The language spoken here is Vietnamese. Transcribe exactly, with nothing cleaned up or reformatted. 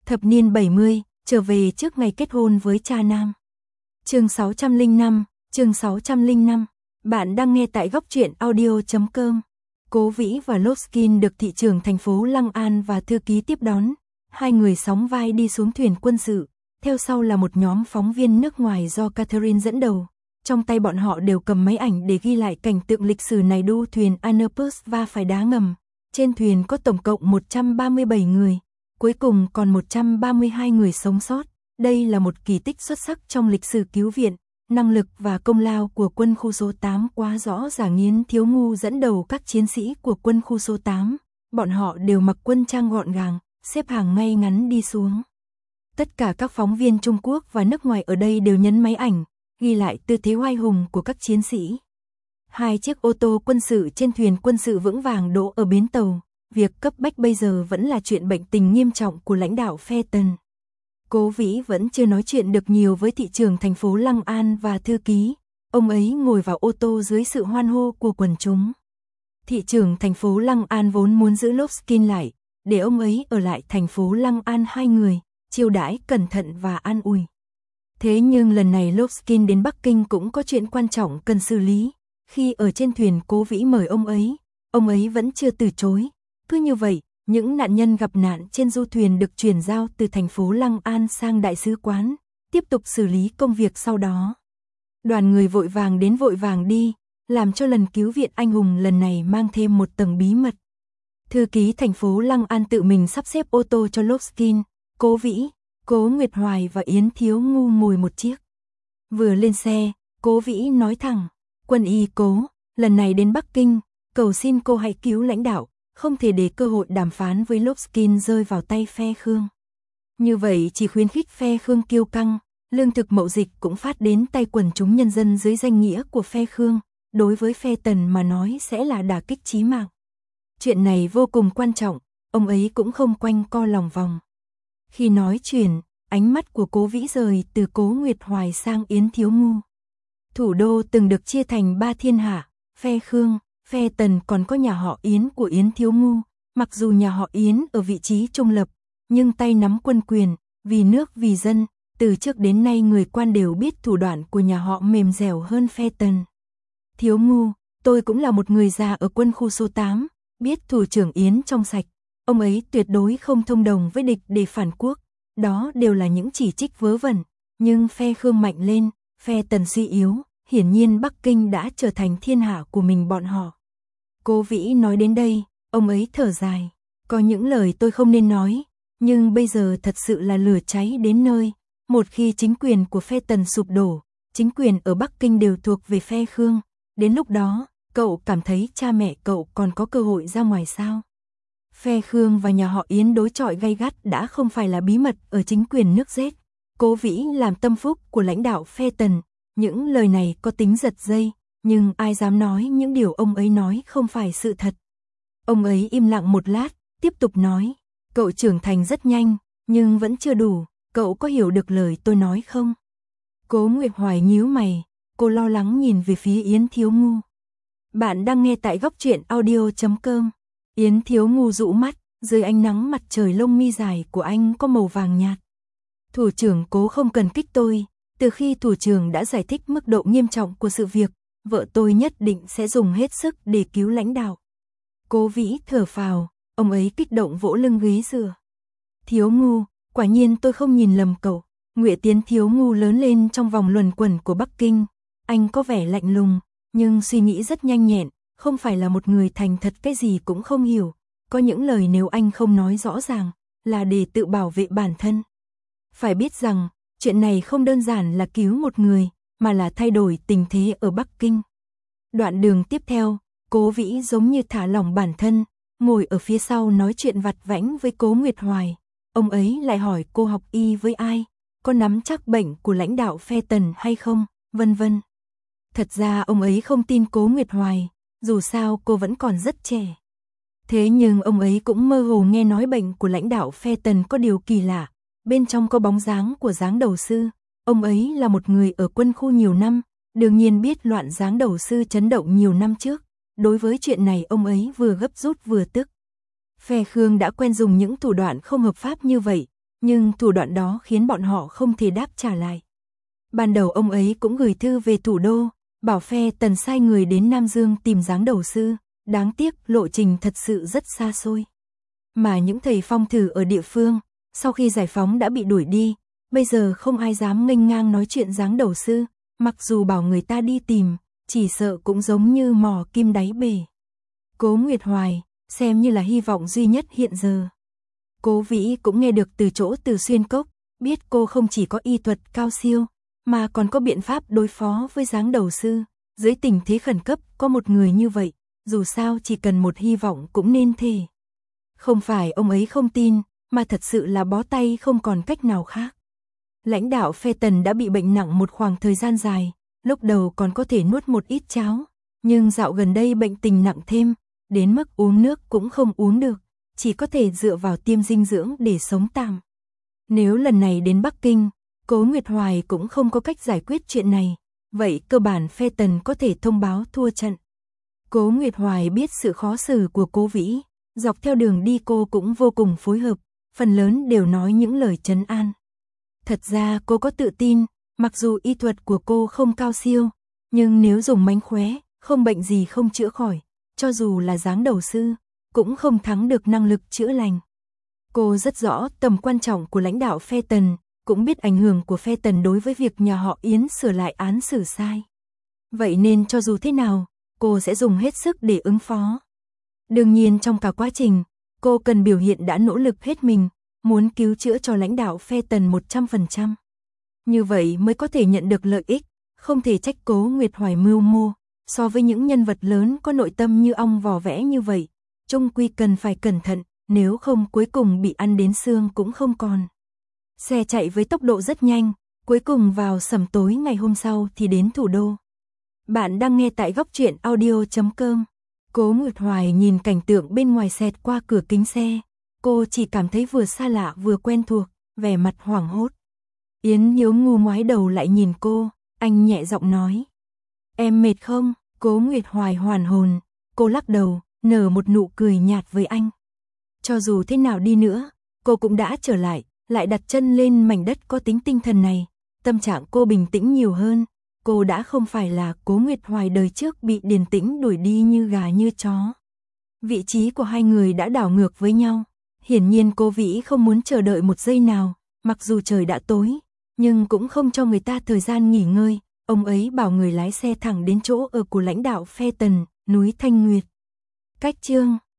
Thập niên bảy mươi, trở về trước ngày kết hôn với cha nam. Chương sáu trăm lẻ năm, chương sáu trăm lẻ năm. Bạn đang nghe tại góc truyện audio chấm com. Cố Vĩ và Lovskin được thị trưởng thành phố Lăng An và thư ký tiếp đón. Hai người sóng vai đi xuống thuyền quân sự, theo sau là một nhóm phóng viên nước ngoài do Catherine dẫn đầu. Trong tay bọn họ đều cầm máy ảnh để ghi lại cảnh tượng lịch sử này. Đu thuyền Anapus va phải đá ngầm. Trên thuyền có tổng cộng một trăm ba mươi bảy người. Cuối cùng còn một trăm ba mươi hai người sống sót. Đây là một kỳ tích xuất sắc trong lịch sử cứu viện. Năng lực và công lao của quân khu số tám quá rõ ràng. Yến Thiếu Ngu dẫn đầu các chiến sĩ của quân khu số tám. Bọn họ đều mặc quân trang gọn gàng, xếp hàng ngay ngắn đi xuống. Tất cả các phóng viên Trung Quốc và nước ngoài ở đây đều nhấn máy ảnh, ghi lại tư thế oai hùng của các chiến sĩ. Hai chiếc ô tô quân sự trên thuyền quân sự vững vàng đỗ ở bến tàu. Việc cấp bách bây giờ vẫn là chuyện bệnh tình nghiêm trọng của lãnh đạo phe Tần. Cố Vĩ vẫn chưa nói chuyện được nhiều với thị trưởng thành phố Lăng An và thư ký. Ông ấy ngồi vào ô tô dưới sự hoan hô của quần chúng. Thị trưởng thành phố Lăng An vốn muốn giữ Lovskin lại, để ông ấy ở lại thành phố Lăng An hai người, chiêu đãi cẩn thận và an ủi. Thế nhưng lần này Lovskin đến Bắc Kinh cũng có chuyện quan trọng cần xử lý. Khi ở trên thuyền Cố Vĩ mời ông ấy, ông ấy vẫn chưa từ chối. Cứ như vậy, những nạn nhân gặp nạn trên du thuyền được chuyển giao từ thành phố Lăng An sang đại sứ quán, tiếp tục xử lý công việc sau đó. Đoàn người vội vàng đến vội vàng đi, làm cho lần cứu viện anh hùng lần này mang thêm một tầng bí mật. Thư ký thành phố Lăng An tự mình sắp xếp ô tô cho Lovskin, Cố Vĩ, Cố Nguyệt Hoài và Yến Thiếu Ngu ngồi một chiếc. Vừa lên xe, Cố Vĩ nói thẳng, Quân y Cố, lần này đến Bắc Kinh, cầu xin cô hãy cứu lãnh đạo, không thể để cơ hội đàm phán với Lovskin rơi vào tay phe Khương. Như vậy chỉ khuyến khích phe Khương kiêu căng, lương thực mậu dịch cũng phát đến tay quần chúng nhân dân dưới danh nghĩa của phe Khương, đối với phe Tần mà nói sẽ là đả kích chí mạng. Chuyện này vô cùng quan trọng, ông ấy cũng không quanh co lòng vòng. Khi nói chuyện, ánh mắt của Cố Vĩ rời từ Cố Nguyệt Hoài sang Yến Thiếu Ngu. Thủ đô từng được chia thành ba thiên hạ, phe Khương, phe Tần còn có nhà họ Yến của Yến Thiếu Ngu. Mặc dù nhà họ Yến ở vị trí trung lập, nhưng tay nắm quân quyền, vì nước vì dân, từ trước đến nay người quan đều biết thủ đoạn của nhà họ mềm dẻo hơn phe Tần. Thiếu Ngu, tôi cũng là một người già ở quân khu số tám, biết thủ trưởng Yến trong sạch, ông ấy tuyệt đối không thông đồng với địch để phản quốc, đó đều là những chỉ trích vớ vẩn, nhưng phe Khương mạnh lên, phe Tần suy yếu, hiển nhiên Bắc Kinh đã trở thành thiên hạ của mình bọn họ. Cố Vĩ nói đến đây, ông ấy thở dài, có những lời tôi không nên nói, nhưng bây giờ thật sự là lửa cháy đến nơi, một khi chính quyền của phe Tần sụp đổ, chính quyền ở Bắc Kinh đều thuộc về phe Khương, đến lúc đó, cậu cảm thấy cha mẹ cậu còn có cơ hội ra ngoài sao? Phe Khương và nhà họ Yến đối chọi gay gắt đã không phải là bí mật ở chính quyền nước Z. Cố Vĩ làm tâm phúc của lãnh đạo phe Tần, những lời này có tính giật dây, nhưng ai dám nói những điều ông ấy nói không phải sự thật. Ông ấy im lặng một lát, tiếp tục nói, cậu trưởng thành rất nhanh, nhưng vẫn chưa đủ, cậu có hiểu được lời tôi nói không? Cố Nguyệt Hoài nhíu mày, cô lo lắng nhìn về phía Yến Thiếu Ngu. Bạn đang nghe tại góc truyện audio chấm com. Yến Thiếu Ngu rũ mắt, dưới ánh nắng mặt trời lông mi dài của anh có màu vàng nhạt. Thủ trưởng Cố không cần kích tôi, từ khi thủ trưởng đã giải thích mức độ nghiêm trọng của sự việc, vợ tôi nhất định sẽ dùng hết sức để cứu lãnh đạo. Cố Vĩ thở phào, ông ấy kích động vỗ lưng ghế dựa. Thiếu Ngu, quả nhiên tôi không nhìn lầm cậu. Ngụy Tiến Thiếu Ngu lớn lên trong vòng luẩn quẩn của Bắc Kinh, anh có vẻ lạnh lùng, nhưng suy nghĩ rất nhanh nhẹn, không phải là một người thành thật cái gì cũng không hiểu, có những lời nếu anh không nói rõ ràng, là để tự bảo vệ bản thân. Phải biết rằng, chuyện này không đơn giản là cứu một người, mà là thay đổi tình thế ở Bắc Kinh. Đoạn đường tiếp theo, Cố Vĩ giống như thả lỏng bản thân, ngồi ở phía sau nói chuyện vặt vãnh với Cố Nguyệt Hoài. Ông ấy lại hỏi cô học y với ai, có nắm chắc bệnh của lãnh đạo phe Tần hay không, vân vân. Thật ra ông ấy không tin Cố Nguyệt Hoài, dù sao cô vẫn còn rất trẻ. Thế nhưng ông ấy cũng mơ hồ nghe nói bệnh của lãnh đạo phe Tần có điều kỳ lạ, bên trong có bóng dáng của Giáng Đầu Sư. Ông ấy là một người ở quân khu nhiều năm, đương nhiên biết loạn Giáng Đầu Sư chấn động nhiều năm trước. Đối với chuyện này ông ấy vừa gấp rút vừa tức. Phe Khương đã quen dùng những thủ đoạn không hợp pháp như vậy, nhưng thủ đoạn đó khiến bọn họ không thể đáp trả lại. Ban đầu ông ấy cũng gửi thư về thủ đô, bảo phe Tần sai người đến Nam Dương tìm giáng đầu sư, đáng tiếc lộ trình thật sự rất xa xôi. Mà những thầy phong thử ở địa phương, sau khi giải phóng đã bị đuổi đi, bây giờ không ai dám nghênh ngang nói chuyện giáng đầu sư, mặc dù bảo người ta đi tìm, chỉ sợ cũng giống như mò kim đáy bể. Cố Nguyệt Hoài, xem như là hy vọng duy nhất hiện giờ. Cố Vĩ cũng nghe được từ chỗ Từ Xuyên Cốc, biết cô không chỉ có y thuật cao siêu, mà còn có biện pháp đối phó với giáng đầu sư. Dưới tình thế khẩn cấp có một người như vậy, dù sao chỉ cần một hy vọng cũng nên thể. Không phải ông ấy không tin, mà thật sự là bó tay không còn cách nào khác. Lãnh đạo phe Tần đã bị bệnh nặng một khoảng thời gian dài, lúc đầu còn có thể nuốt một ít cháo, nhưng dạo gần đây bệnh tình nặng thêm, đến mức uống nước cũng không uống được, chỉ có thể dựa vào tiêm dinh dưỡng để sống tạm. Nếu lần này đến Bắc Kinh, Cố Nguyệt Hoài cũng không có cách giải quyết chuyện này, vậy cơ bản phe Tần có thể thông báo thua trận. Cố Nguyệt Hoài biết sự khó xử của Cố Vĩ, dọc theo đường đi cô cũng vô cùng phối hợp, phần lớn đều nói những lời trấn an. Thật ra cô có tự tin, mặc dù y thuật của cô không cao siêu, nhưng nếu dùng mánh khóe, không bệnh gì không chữa khỏi, cho dù là giáng đầu sư, cũng không thắng được năng lực chữa lành. Cô rất rõ tầm quan trọng của lãnh đạo phe Tần, cũng biết ảnh hưởng của phe Tần đối với việc nhà họ Yến sửa lại án xử sai. Vậy nên cho dù thế nào, cô sẽ dùng hết sức để ứng phó. Đương nhiên trong cả quá trình, cô cần biểu hiện đã nỗ lực hết mình, muốn cứu chữa cho lãnh đạo phe Tần một trăm phần trăm. Như vậy mới có thể nhận được lợi ích, không thể trách Cố Nguyệt Hoài mưu mô. So với những nhân vật lớn có nội tâm như ong vò vẽ như vậy, chung quy cần phải cẩn thận, nếu không cuối cùng bị ăn đến xương cũng không còn. Xe chạy với tốc độ rất nhanh, cuối cùng vào sẩm tối ngày hôm sau thì đến thủ đô. Bạn đang nghe tại góc truyện audio chấm com. Cố Nguyệt Hoài nhìn cảnh tượng bên ngoài xẹt qua cửa kính xe, cô chỉ cảm thấy vừa xa lạ vừa quen thuộc, vẻ mặt hoảng hốt. Yến Nhiếu Ngu ngoái đầu lại nhìn cô, anh nhẹ giọng nói. Em mệt không? Cố Nguyệt Hoài hoàn hồn, cô lắc đầu, nở một nụ cười nhạt với anh. Cho dù thế nào đi nữa, cô cũng đã trở lại, lại đặt chân lên mảnh đất có tính tinh thần này, tâm trạng cô bình tĩnh nhiều hơn, cô đã không phải là Cố Nguyệt Hoài đời trước bị Điền Tĩnh đuổi đi như gà như chó. Vị trí của hai người đã đảo ngược với nhau, hiển nhiên Cố Vĩ không muốn chờ đợi một giây nào, mặc dù trời đã tối, nhưng cũng không cho người ta thời gian nghỉ ngơi. Ông ấy bảo người lái xe thẳng đến chỗ ở của lãnh đạo phe Tần, núi Thanh Nguyệt. Cách chương